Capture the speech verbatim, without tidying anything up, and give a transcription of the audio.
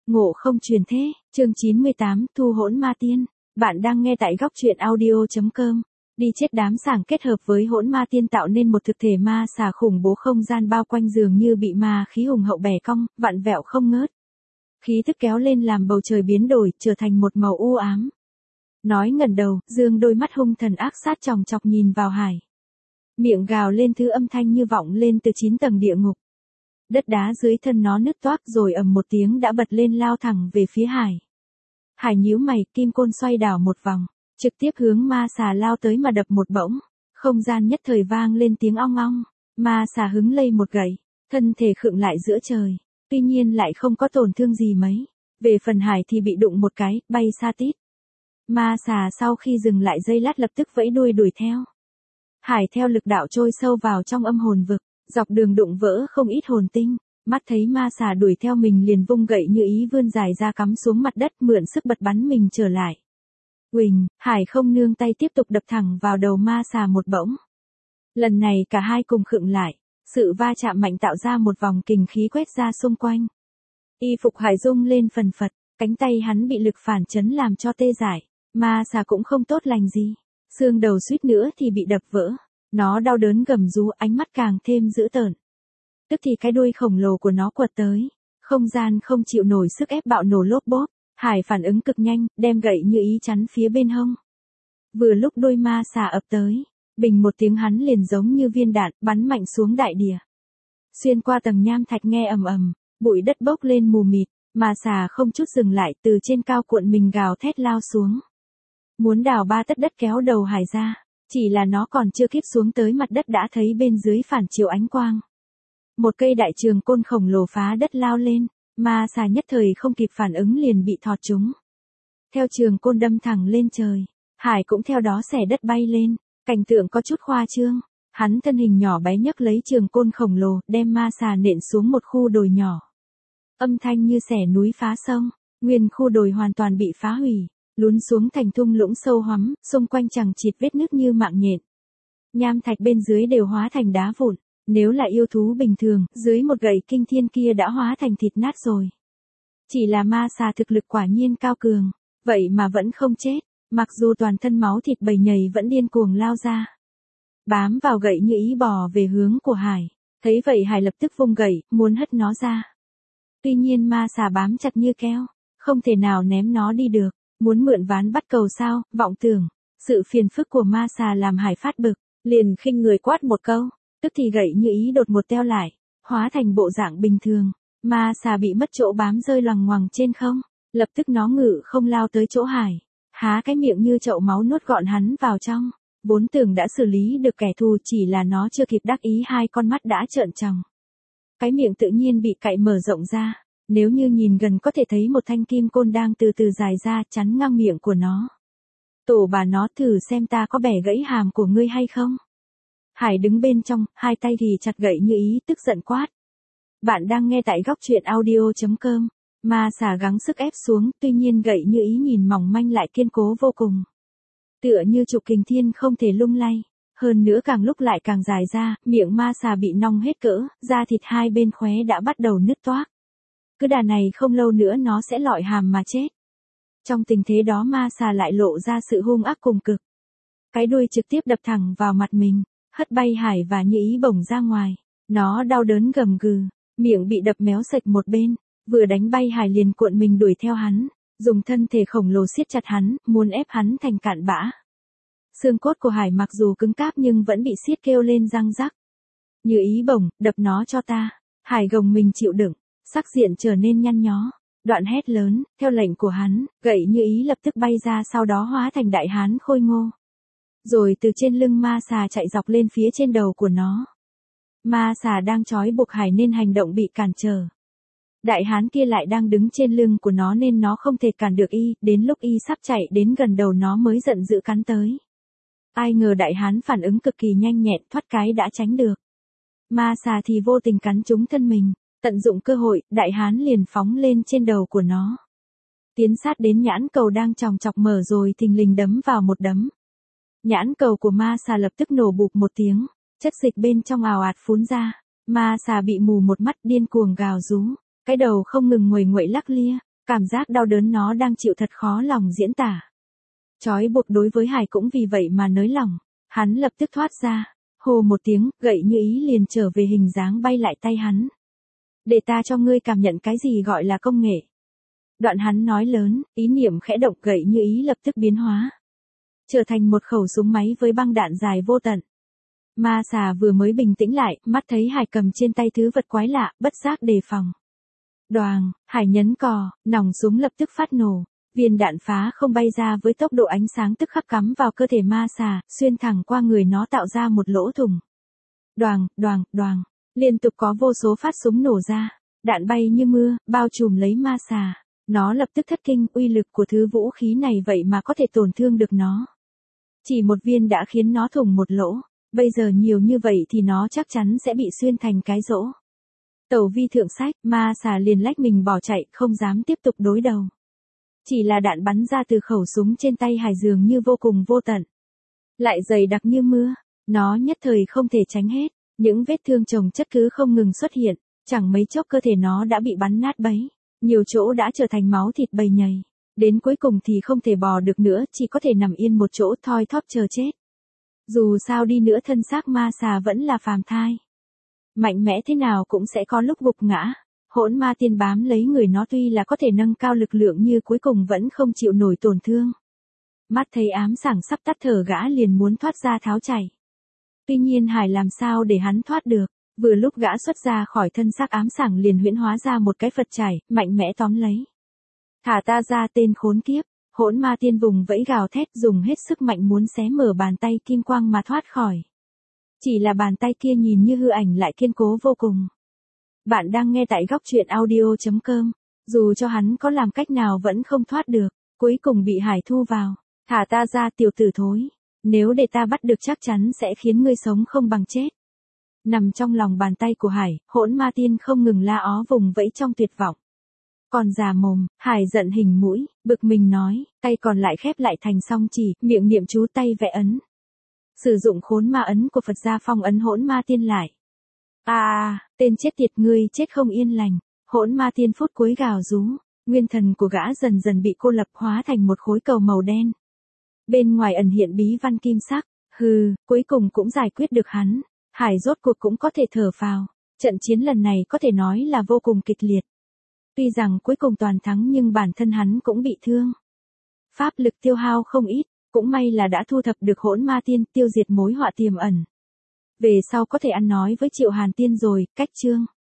Ngộ không truyền thế, chương chín mươi tám, thu hỗn ma tiên. Bạn đang nghe tại góc truyện audio.com. Đi chết đám sảng kết hợp với hỗn ma tiên tạo nên một thực thể ma xà khủng bố, không gian bao quanh dường như bị ma khí hùng hậu bẻ cong, vặn vẹo không ngớt. Khí tức kéo lên làm bầu trời biến đổi, trở thành một màu u ám. Nói ngẩng đầu, dương đôi mắt hung thần ác sát chòng chọc nhìn vào Hải. Miệng gào lên thứ âm thanh như vọng lên từ chín tầng địa ngục. Đất đá dưới thân nó nứt toác rồi ầm một tiếng đã bật lên lao thẳng về phía Hải. Hải nhíu mày, kim côn xoay đảo một vòng, trực tiếp hướng ma xà lao tới mà đập một bổng. Không gian nhất thời vang lên tiếng ong ong, ma xà hứng lây một gậy, thân thể khựng lại giữa trời, tuy nhiên lại không có tổn thương gì mấy. Về phần Hải thì bị đụng một cái, bay xa tít. Ma xà sau khi dừng lại giây lát lập tức vẫy đuôi đuổi theo. Hải theo lực đạo trôi sâu vào trong âm hồn vực, dọc đường đụng vỡ không ít hồn tinh, mắt thấy ma xà đuổi theo mình liền vung gậy như ý vươn dài ra cắm xuống mặt đất, mượn sức bật bắn mình trở lại. Quỳnh, Hải không nương tay tiếp tục đập thẳng vào đầu ma xà một bổng. Lần này cả hai cùng khựng lại, sự va chạm mạnh tạo ra một vòng kình khí quét ra xung quanh. Y phục Hải rung lên phần phật, cánh tay hắn bị lực phản chấn làm cho tê dại, ma xà cũng không tốt lành gì, xương đầu suýt nữa thì bị đập vỡ. Nó đau đớn gầm rú, ánh mắt càng thêm dữ tợn. Tức thì cái đuôi khổng lồ của nó quật tới, không gian không chịu nổi sức ép bạo nổ lốp bốp. Hải phản ứng cực nhanh, đem gậy như ý chắn phía bên hông. Vừa lúc đuôi ma xà ập tới, bình một tiếng hắn liền giống như viên đạn bắn mạnh xuống đại địa. Xuyên qua tầng nham thạch nghe ầm ầm, bụi đất bốc lên mù mịt, ma xà không chút dừng lại từ trên cao cuộn mình gào thét lao xuống. Muốn đào ba tấc đất kéo đầu Hải ra. Chỉ là nó còn chưa kích xuống tới mặt đất đã thấy bên dưới phản chiếu ánh quang. Một cây đại trường côn khổng lồ phá đất lao lên, ma xà nhất thời không kịp phản ứng liền bị thọt trúng. Theo trường côn đâm thẳng lên trời, Hải cũng theo đó xẻ đất bay lên, cảnh tượng có chút khoa trương. Hắn thân hình nhỏ bé nhấc lấy trường côn khổng lồ, đem ma xà nện xuống một khu đồi nhỏ. Âm thanh như xẻ núi phá sông, nguyên khu đồi hoàn toàn bị phá hủy. Lún xuống thành thung lũng sâu hoắm, xung quanh chẳng chịt vết nứt như mạng nhện. Nham thạch bên dưới đều hóa thành đá vụn, nếu là yêu thú bình thường, dưới một gậy kinh thiên kia đã hóa thành thịt nát rồi. Chỉ là ma xà thực lực quả nhiên cao cường, vậy mà vẫn không chết, mặc dù toàn thân máu thịt bầy nhầy vẫn điên cuồng lao ra. Bám vào gậy như ý bò về hướng của Hải, thấy vậy Hải lập tức vung gậy, muốn hất nó ra. Tuy nhiên ma xà bám chặt như keo, không thể nào ném nó đi được. Muốn mượn ván bắt cầu sao, vọng tưởng. Sự phiền phức của ma xà làm Hải phát bực, liền khinh người quát một câu, tức thì gậy như ý đột một teo lại, hóa thành bộ dạng bình thường. Ma xà bị mất chỗ bám rơi loằng ngoằng trên không, lập tức nó ngự không lao tới chỗ Hải, há cái miệng như chậu máu nuốt gọn hắn vào trong. Vốn tưởng đã xử lý được kẻ thù, chỉ là nó chưa kịp đắc ý hai con mắt đã trợn tròng. Cái miệng tự nhiên bị cạy mở rộng ra. Nếu như nhìn gần có thể thấy một thanh kim côn đang từ từ dài ra chắn ngang miệng của nó. Tổ bà nó, thử xem ta có bẻ gãy hàm của ngươi hay không. Hải đứng bên trong, hai tay thì chặt gậy như ý, tức giận quát. Bạn đang nghe tại góc truyện audio.com. Ma xà gắng sức ép xuống, tuy nhiên gậy như ý nhìn mỏng manh lại kiên cố vô cùng. Tựa như trục kình thiên không thể lung lay. Hơn nữa càng lúc lại càng dài ra, miệng ma xà bị nong hết cỡ, da thịt hai bên khóe đã bắt đầu nứt toác. Cứ đà này không lâu nữa nó sẽ lọi hàm mà chết. Trong tình thế đó ma xà lại lộ ra sự hung ác cùng cực. Cái đuôi trực tiếp đập thẳng vào mặt mình, hất bay Hải và như ý bổng ra ngoài. Nó đau đớn gầm gừ, miệng bị đập méo sạch một bên, vừa đánh bay Hải liền cuộn mình đuổi theo hắn, dùng thân thể khổng lồ siết chặt hắn, muốn ép hắn thành cạn bã. Xương cốt của Hải mặc dù cứng cáp nhưng vẫn bị siết kêu lên răng rắc. Như ý bổng, đập nó cho ta. Hải gồng mình chịu đựng. Sắc diện trở nên nhăn nhó, đoạn hét lớn, theo lệnh của hắn, gậy như ý lập tức bay ra sau đó hóa thành đại hán khôi ngô. Rồi từ trên lưng ma xà chạy dọc lên phía trên đầu của nó. Ma xà đang trói buộc Hải nên hành động bị cản trở. Đại hán kia lại đang đứng trên lưng của nó nên nó không thể cản được y, đến lúc y sắp chạy đến gần đầu nó mới giận dữ cắn tới. Ai ngờ đại hán phản ứng cực kỳ nhanh nhẹn, thoát cái đã tránh được. Ma xà thì vô tình cắn trúng thân mình. Tận dụng cơ hội, đại hán liền phóng lên trên đầu của nó. Tiến sát đến nhãn cầu đang chòng chọc mở rồi thình lình đấm vào một đấm. Nhãn cầu của ma xà lập tức nổ bụp một tiếng, chất dịch bên trong ào ạt phún ra. Ma xà bị mù một mắt điên cuồng gào rú, cái đầu không ngừng nguầy nguậy lắc lia, Cảm giác đau đớn nó đang chịu thật khó lòng diễn tả. Trói buộc đối với Hải cũng vì vậy mà nới lỏng. Hắn lập tức thoát ra, hô một tiếng, gậy như ý liền trở về hình dáng bay lại tay hắn. Để ta cho ngươi cảm nhận cái gì gọi là công nghệ. Đoạn hắn nói lớn, ý niệm khẽ động, gậy như ý lập tức biến hóa. Trở thành một khẩu súng máy với băng đạn dài vô tận. Ma xà vừa mới bình tĩnh lại, mắt thấy Hải cầm trên tay thứ vật quái lạ, bất giác đề phòng. Đoàng, Hải nhấn cò, nòng súng lập tức phát nổ. Viên đạn phá không bay ra với tốc độ ánh sáng tức khắc cắm vào cơ thể ma xà, xuyên thẳng qua người nó tạo ra một lỗ thủng. Đoàng, đoàng, đoàng, liên tục có vô số phát súng nổ ra, đạn bay như mưa, bao trùm lấy ma xà. Nó lập tức thất kinh, uy lực của thứ vũ khí này vậy mà có thể tổn thương được nó. Chỉ một viên đã khiến nó thủng một lỗ, bây giờ nhiều như vậy thì nó chắc chắn sẽ bị xuyên thành cái rỗ. Tẩu vi thượng sách, ma xà liền lách mình bỏ chạy, không dám tiếp tục đối đầu. Chỉ là đạn bắn ra từ khẩu súng trên tay Hải dường như vô cùng vô tận. Lại dày đặc như mưa, nó nhất thời không thể tránh hết, những vết thương chồng chất cứ không ngừng xuất hiện, chẳng mấy chốc cơ thể nó đã bị bắn nát bấy, nhiều chỗ đã trở thành máu thịt bầy nhầy, đến cuối cùng thì không thể bò được nữa, chỉ có thể nằm yên một chỗ thoi thóp chờ chết. Dù sao đi nữa thân xác ma xà vẫn là phàm thai. Mạnh mẽ thế nào cũng sẽ có lúc gục ngã. Hỗn ma tiên bám lấy người nó tuy là có thể nâng cao lực lượng như cuối cùng vẫn không chịu nổi tổn thương. Mắt thấy ám sảng sắp tắt thở gã liền muốn thoát ra tháo chạy. Tuy nhiên Hải làm sao để hắn thoát được, vừa lúc gã xuất ra khỏi thân xác ám sảng liền huyễn hóa ra một cái Phật chải, mạnh mẽ tóm lấy. Thả ta ra tên khốn kiếp, hỗn ma tiên vùng vẫy gào thét dùng hết sức mạnh muốn xé mở bàn tay kim quang mà thoát khỏi. Chỉ là bàn tay kia nhìn như hư ảnh lại kiên cố vô cùng. Bạn đang nghe tại góc truyện audio chấm com. Dù cho hắn có làm cách nào vẫn không thoát được, cuối cùng bị Hải thu vào. Thả ta ra tiểu tử thối. Nếu để ta bắt được chắc chắn sẽ khiến ngươi sống không bằng chết. Nằm trong lòng bàn tay của Hải, hỗn ma tiên không ngừng la ó vùng vẫy trong tuyệt vọng. Còn già mồm, Hải giận hình mũi, bực mình nói, tay còn lại khép lại thành song chỉ, miệng niệm chú tay vẽ ấn. Sử dụng khốn ma ấn của Phật gia phong ấn hỗn ma tiên lại. À, tên chết tiệt ngươi chết không yên lành, hỗn ma tiên phút cuối gào rú, nguyên thần của gã dần dần bị cô lập hóa thành một khối cầu màu đen. Bên ngoài ẩn hiện bí văn kim sắc, hừ, cuối cùng cũng giải quyết được hắn, Hải rốt cuộc cũng có thể thở phào, trận chiến lần này có thể nói là vô cùng kịch liệt. Tuy rằng cuối cùng toàn thắng nhưng bản thân hắn cũng bị thương. Pháp lực tiêu hao không ít, cũng may là đã thu thập được hỗn ma tiên tiêu diệt mối họa tiềm ẩn. Về sau có thể ăn nói với Triệu Hàn Tiên rồi, cách chương.